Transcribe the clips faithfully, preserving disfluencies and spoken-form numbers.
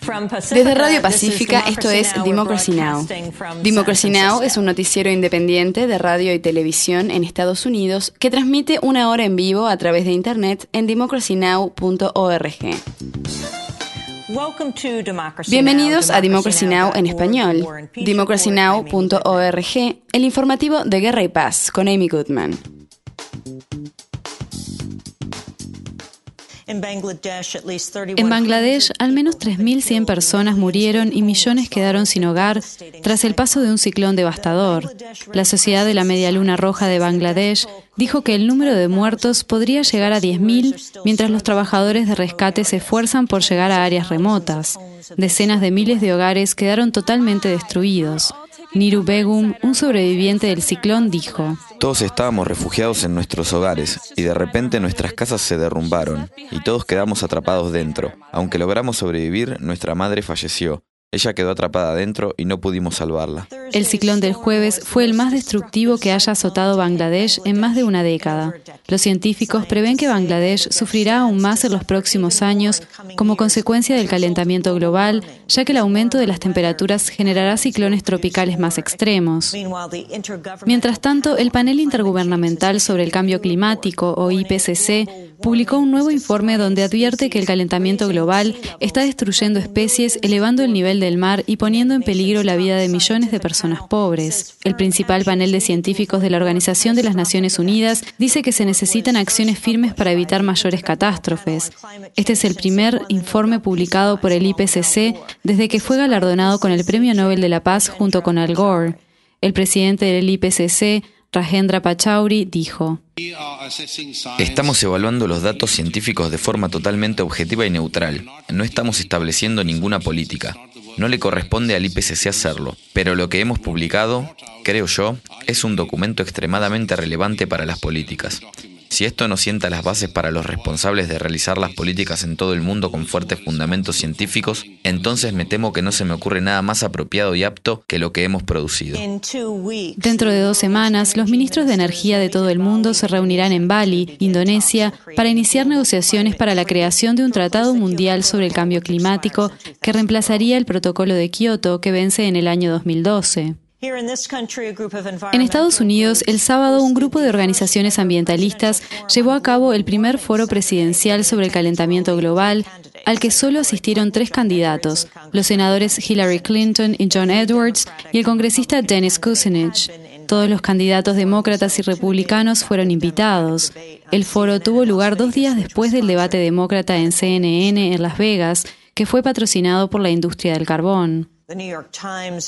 Desde Radio Pacífica, esto es Democracy Now! Democracy Now! Es un noticiero independiente de radio y televisión en Estados Unidos que transmite una hora en vivo a través de Internet en democracy now punto org. Bienvenidos a Democracy Now! En español, democracy now punto org, el informativo de Guerra y Paz, con Amy Goodman. En Bangladesh, al menos tres mil cien personas murieron y millones quedaron sin hogar tras el paso de un ciclón devastador. La Sociedad de la Media Luna Roja de Bangladesh dijo que el número de muertos podría llegar a diez mil, mientras los trabajadores de rescate se esfuerzan por llegar a áreas remotas. Decenas de miles de hogares quedaron totalmente destruidos. Niru Begum, un sobreviviente del ciclón, dijo: Todos estábamos refugiados en nuestros hogares y de repente nuestras casas se derrumbaron y todos quedamos atrapados dentro. Aunque logramos sobrevivir, nuestra madre falleció. Ella quedó atrapada adentro y no pudimos salvarla. El ciclón del jueves fue el más destructivo que haya azotado Bangladesh en más de una década. Los científicos prevén que Bangladesh sufrirá aún más en los próximos años como consecuencia del calentamiento global, ya que el aumento de las temperaturas generará ciclones tropicales más extremos. Mientras tanto, el Panel Intergubernamental sobre el Cambio Climático, o I P C C, publicó un nuevo informe donde advierte que el calentamiento global está destruyendo especies, elevando el nivel del mar y poniendo en peligro la vida de millones de personas pobres. El principal panel de científicos de la Organización de las Naciones Unidas dice que se necesitan acciones firmes para evitar mayores catástrofes. Este es el primer informe publicado por el I P C C desde que fue galardonado con el Premio Nobel de la Paz junto con Al Gore. El presidente del I P C C, Rajendra Pachauri, dijo: Estamos evaluando los datos científicos de forma totalmente objetiva y neutral. No estamos estableciendo ninguna política. No le corresponde al I P C C hacerlo, pero lo que hemos publicado, creo yo, es un documento extremadamente relevante para las políticas. Si esto no sienta las bases para los responsables de realizar las políticas en todo el mundo con fuertes fundamentos científicos, entonces me temo que no se me ocurre nada más apropiado y apto que lo que hemos producido. Dentro de dos semanas, los ministros de energía de todo el mundo se reunirán en Bali, Indonesia, para iniciar negociaciones para la creación de un tratado mundial sobre el cambio climático que reemplazaría el protocolo de Kioto que vence en el año dos mil doce. En Estados Unidos, el sábado, un grupo de organizaciones ambientalistas llevó a cabo el primer foro presidencial sobre el calentamiento global, al que solo asistieron tres candidatos, los senadores Hillary Clinton y John Edwards y el congresista Dennis Kucinich. Todos los candidatos demócratas y republicanos fueron invitados. El foro tuvo lugar dos días después del debate demócrata en C N N en Las Vegas, que fue patrocinado por la industria del carbón. El New York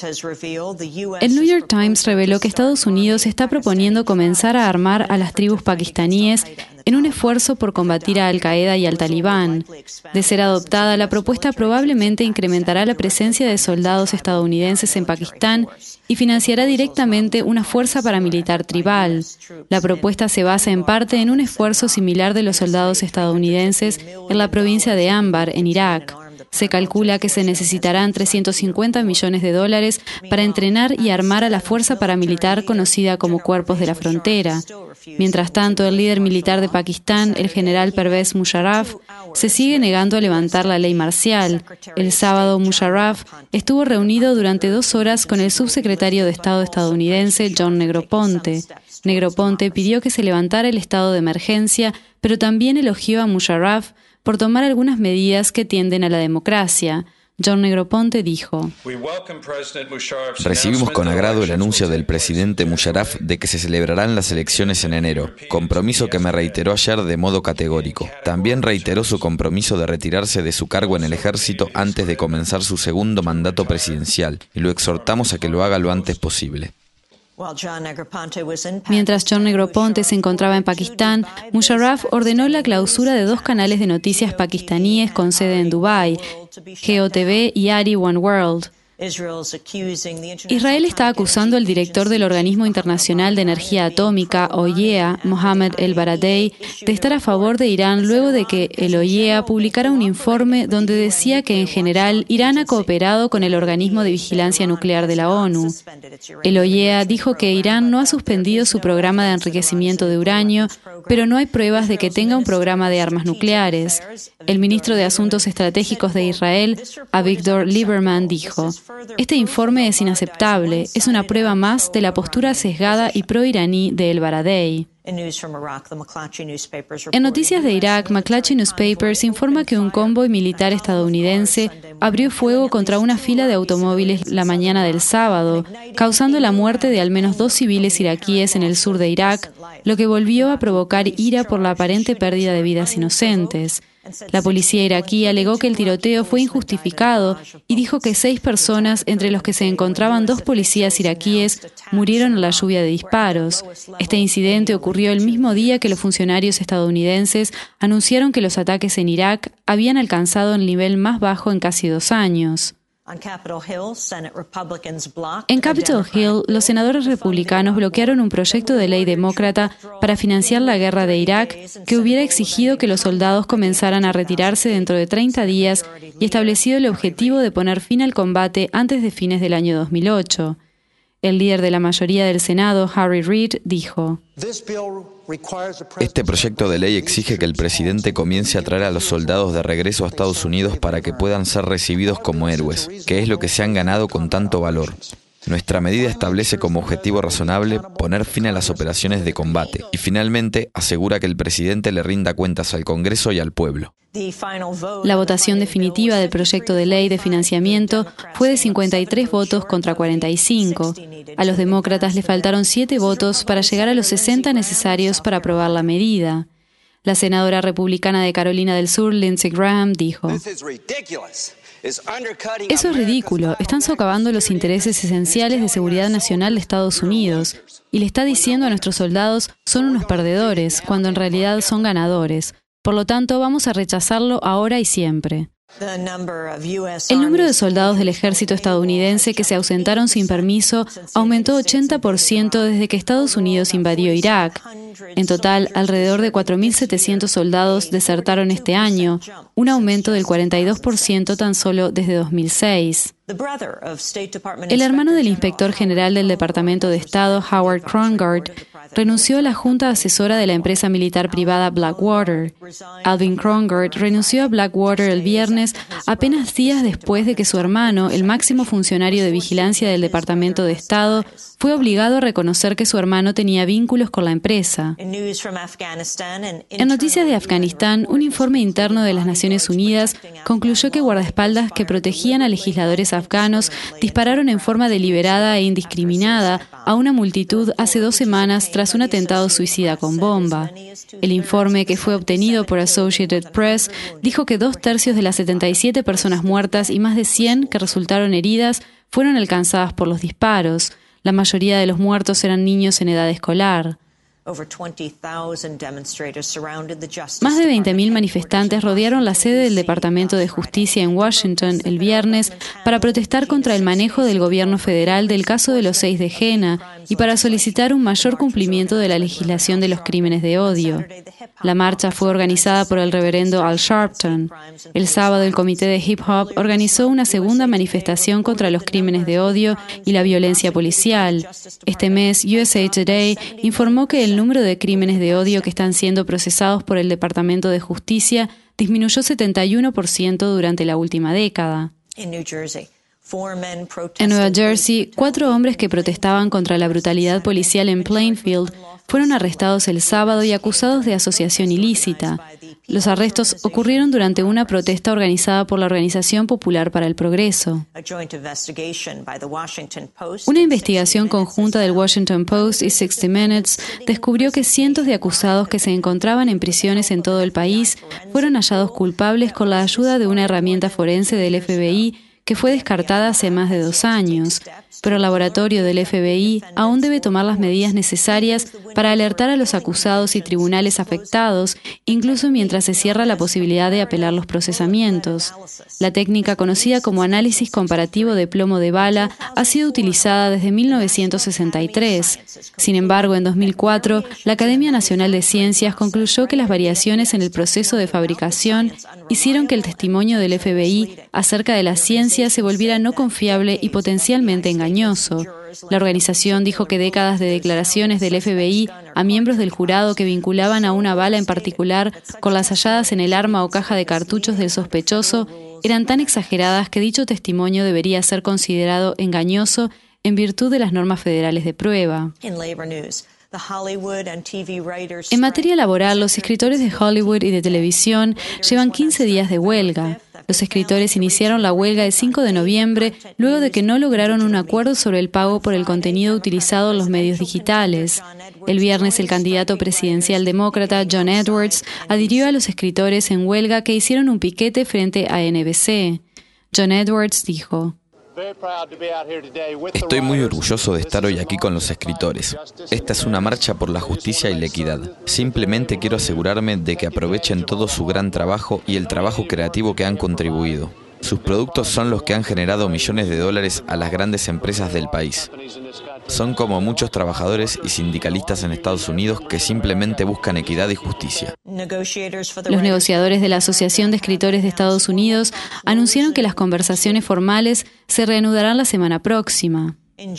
Times reveló que Estados Unidos está proponiendo comenzar a armar a las tribus pakistaníes en un esfuerzo por combatir a Al-Qaeda y al Talibán. De ser adoptada, la propuesta probablemente incrementará la presencia de soldados estadounidenses en Pakistán y financiará directamente una fuerza paramilitar tribal. La propuesta se basa en parte en un esfuerzo similar de los soldados estadounidenses en la provincia de Anbar, en Irak. Se calcula que se necesitarán trescientos cincuenta millones de dólares para entrenar y armar a la fuerza paramilitar conocida como Cuerpos de la Frontera. Mientras tanto, el líder militar de Pakistán, el general Pervez Musharraf, se sigue negando a levantar la ley marcial. El sábado, Musharraf estuvo reunido durante dos horas con el subsecretario de Estado estadounidense, John Negroponte. Negroponte pidió que se levantara el estado de emergencia, pero también elogió a Musharraf por tomar algunas medidas que tienden a la democracia. John Negroponte dijo: Recibimos con agrado el anuncio del presidente Musharraf de que se celebrarán las elecciones en enero, compromiso que me reiteró ayer de modo categórico. También reiteró su compromiso de retirarse de su cargo en el ejército antes de comenzar su segundo mandato presidencial, y lo exhortamos a que lo haga lo antes posible. Mientras John Negroponte se encontraba en Pakistán, Musharraf ordenó la clausura de dos canales de noticias pakistaníes con sede en Dubái, G O T V y Ari One World. Israel está acusando al director del Organismo Internacional de Energía Atómica, O I E A, Mohammed El-Baradei, de estar a favor de Irán luego de que el O I E A publicara un informe donde decía que en general Irán ha cooperado con el Organismo de Vigilancia Nuclear de la ONU. El O I E A dijo que Irán no ha suspendido su programa de enriquecimiento de uranio, pero no hay pruebas de que tenga un programa de armas nucleares. El ministro de Asuntos Estratégicos de Israel, Avigdor Lieberman, dijo: "Este informe es inaceptable, es una prueba más de la postura sesgada y pro-iraní de El Baradei". En noticias de Irak, McClatchy Newspapers informa que un convoy militar estadounidense abrió fuego contra una fila de automóviles la mañana del sábado, causando la muerte de al menos dos civiles iraquíes en el sur de Irak, lo que volvió a provocar ira por la aparente pérdida de vidas inocentes. La policía iraquí alegó que el tiroteo fue injustificado y dijo que seis personas, entre los que se encontraban dos policías iraquíes, murieron en la lluvia de disparos. Este incidente ocurrió el mismo día que los funcionarios estadounidenses anunciaron que los ataques en Irak habían alcanzado el nivel más bajo en casi dos años. En Capitol Hill, los senadores republicanos bloquearon un proyecto de ley demócrata para financiar la guerra de Irak que hubiera exigido que los soldados comenzaran a retirarse dentro de treinta días y establecido el objetivo de poner fin al combate antes de fines del año dos mil ocho. El líder de la mayoría del Senado, Harry Reid, dijo: "Este proyecto de ley exige que el presidente comience a traer a los soldados de regreso a Estados Unidos para que puedan ser recibidos como héroes, que es lo que se han ganado con tanto valor. Nuestra medida establece como objetivo razonable poner fin a las operaciones de combate y finalmente asegura que el presidente le rinda cuentas al Congreso y al pueblo". La votación definitiva del proyecto de ley de financiamiento fue de cincuenta y tres votos contra cuarenta y cinco. A los demócratas le faltaron siete votos para llegar a los sesenta necesarios para aprobar la medida. La senadora republicana de Carolina del Sur, Lindsey Graham, dijo: "Eso es ridículo. Están socavando los intereses esenciales de seguridad nacional de Estados Unidos y le está diciendo a nuestros soldados son unos perdedores, cuando en realidad son ganadores. Por lo tanto, vamos a rechazarlo ahora y siempre". El número de soldados del ejército estadounidense que se ausentaron sin permiso aumentó ochenta por ciento desde que Estados Unidos invadió Irak. En total, alrededor de cuatro mil setecientos soldados desertaron este año, un aumento del cuarenta y dos por ciento tan solo desde dos mil seis. El hermano del inspector general del Departamento de Estado, Howard Krongard, renunció a la junta asesora de la empresa militar privada Blackwater. Alvin Krongard renunció a Blackwater el viernes, apenas días después de que su hermano, el máximo funcionario de vigilancia del Departamento de Estado, fue obligado a reconocer que su hermano tenía vínculos con la empresa. En noticias de Afganistán, un informe interno de las Naciones Unidas concluyó que guardaespaldas que protegían a legisladores afganos dispararon en forma deliberada e indiscriminada a una multitud hace dos semanas tras un atentado suicida con bomba. El informe, que fue obtenido por Associated Press, dijo que dos tercios de las setenta y siete personas muertas y más de cien que resultaron heridas fueron alcanzadas por los disparos. La mayoría de los muertos eran niños en edad escolar. Más de veinte mil manifestantes rodearon la sede del Departamento de Justicia en Washington el viernes para protestar contra el manejo del gobierno federal del caso de los seis de Jena y para solicitar un mayor cumplimiento de la legislación de los crímenes de odio. La marcha fue organizada por el reverendo Al Sharpton. El sábado, el Comité de Hip Hop organizó una segunda manifestación contra los crímenes de odio y la violencia policial. Este mes, U S A Today informó que el número de crímenes de odio que están siendo procesados por el Departamento de Justicia disminuyó setenta y uno por ciento durante la última década. En Nueva Jersey, cuatro hombres que protestaban contra la brutalidad policial en Plainfield fueron arrestados el sábado y acusados de asociación ilícita. Los arrestos ocurrieron durante una protesta organizada por la Organización Popular para el Progreso. Una investigación conjunta del Washington Post y sixty minutes descubrió que cientos de acusados que se encontraban en prisiones en todo el país fueron hallados culpables con la ayuda de una herramienta forense del F B I que fue descartada hace más de dos años. Pero el laboratorio del F B I aún debe tomar las medidas necesarias para alertar a los acusados y tribunales afectados, incluso mientras se cierra la posibilidad de apelar los procesamientos. La técnica conocida como análisis comparativo de plomo de bala ha sido utilizada desde mil novecientos sesenta y tres. Sin embargo, en dos mil cuatro, la Academia Nacional de Ciencias concluyó que las variaciones en el proceso de fabricación hicieron que el testimonio del F B I acerca de la ciencia se volviera no confiable y potencialmente engañoso. La organización dijo que décadas de declaraciones del F B I a miembros del jurado que vinculaban a una bala en particular con las halladas en el arma o caja de cartuchos del sospechoso eran tan exageradas que dicho testimonio debería ser considerado engañoso en virtud de las normas federales de prueba. En materia laboral, los escritores de Hollywood y de televisión llevan quince días de huelga. Los escritores iniciaron la huelga el cinco de noviembre luego de que no lograron un acuerdo sobre el pago por el contenido utilizado en los medios digitales. El viernes, el candidato presidencial demócrata John Edwards adhirió a los escritores en huelga que hicieron un piquete frente a N B C. John Edwards dijo: Estoy muy orgulloso de estar hoy aquí con los escritores. Esta es una marcha por la justicia y la equidad. Simplemente quiero asegurarme de que aprovechen todo su gran trabajo y el trabajo creativo que han contribuido. Sus productos son los que han generado millones de dólares a las grandes empresas del país. Son como muchos trabajadores y sindicalistas en Estados Unidos que simplemente buscan equidad y justicia. Los negociadores de la Asociación de Escritores de Estados Unidos anunciaron que las conversaciones formales se reanudarán la semana próxima. En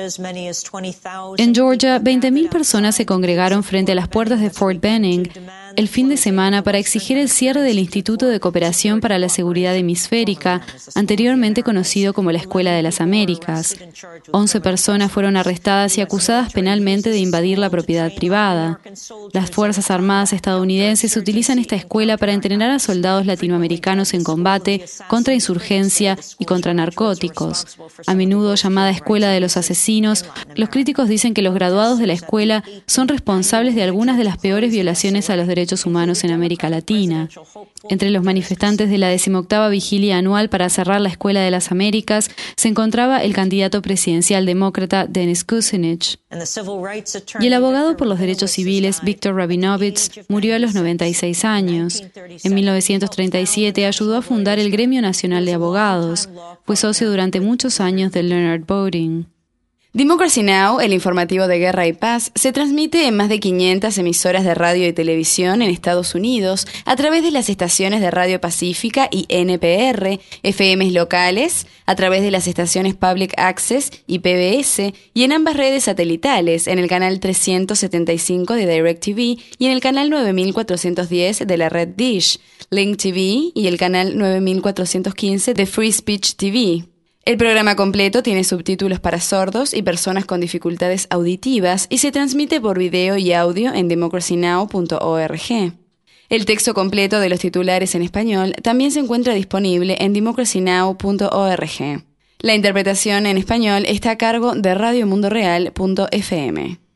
Georgia, veinte mil personas se congregaron frente a las puertas de Fort Benning el fin de semana para exigir el cierre del Instituto de Cooperación para la Seguridad Hemisférica, anteriormente conocido como la Escuela de las Américas. Once personas fueron arrestadas y acusadas penalmente de invadir la propiedad privada. Las Fuerzas Armadas estadounidenses utilizan esta escuela para entrenar a soldados latinoamericanos en combate contra insurgencia y contra narcóticos. A menudo llamada Escuela de los Asesinos, los críticos dicen que los graduados de la escuela son responsables de algunas de las peores violaciones a los derechos humanos en América Latina. Entre los manifestantes de la decimoctava vigilia anual para cerrar la Escuela de las Américas se encontraba el candidato presidencial demócrata Dennis Kucinich. Y el abogado por los derechos civiles Viktor Rabinovich murió a los noventa y seis años. En mil novecientos treinta y siete ayudó a fundar el Gremio Nacional de Abogados. Fue socio durante muchos años de Leonard Bowring. Democracy Now!, el informativo de Guerra y Paz, se transmite en más de quinientas emisoras de radio y televisión en Estados Unidos a través de las estaciones de Radio Pacífica y N P R, F Ms locales, a través de las estaciones Public Access y P B S, y en ambas redes satelitales, en el canal trescientos setenta y cinco de DirecTV y en el canal nueve mil cuatrocientos diez de la red Dish, Link T V y el canal nueve mil cuatrocientos quince de Free Speech T V. El programa completo tiene subtítulos para sordos y personas con dificultades auditivas y se transmite por video y audio en democracy now punto org. El texto completo de los titulares en español también se encuentra disponible en democracy now punto org. La interpretación en español está a cargo de radio mundo real punto f m.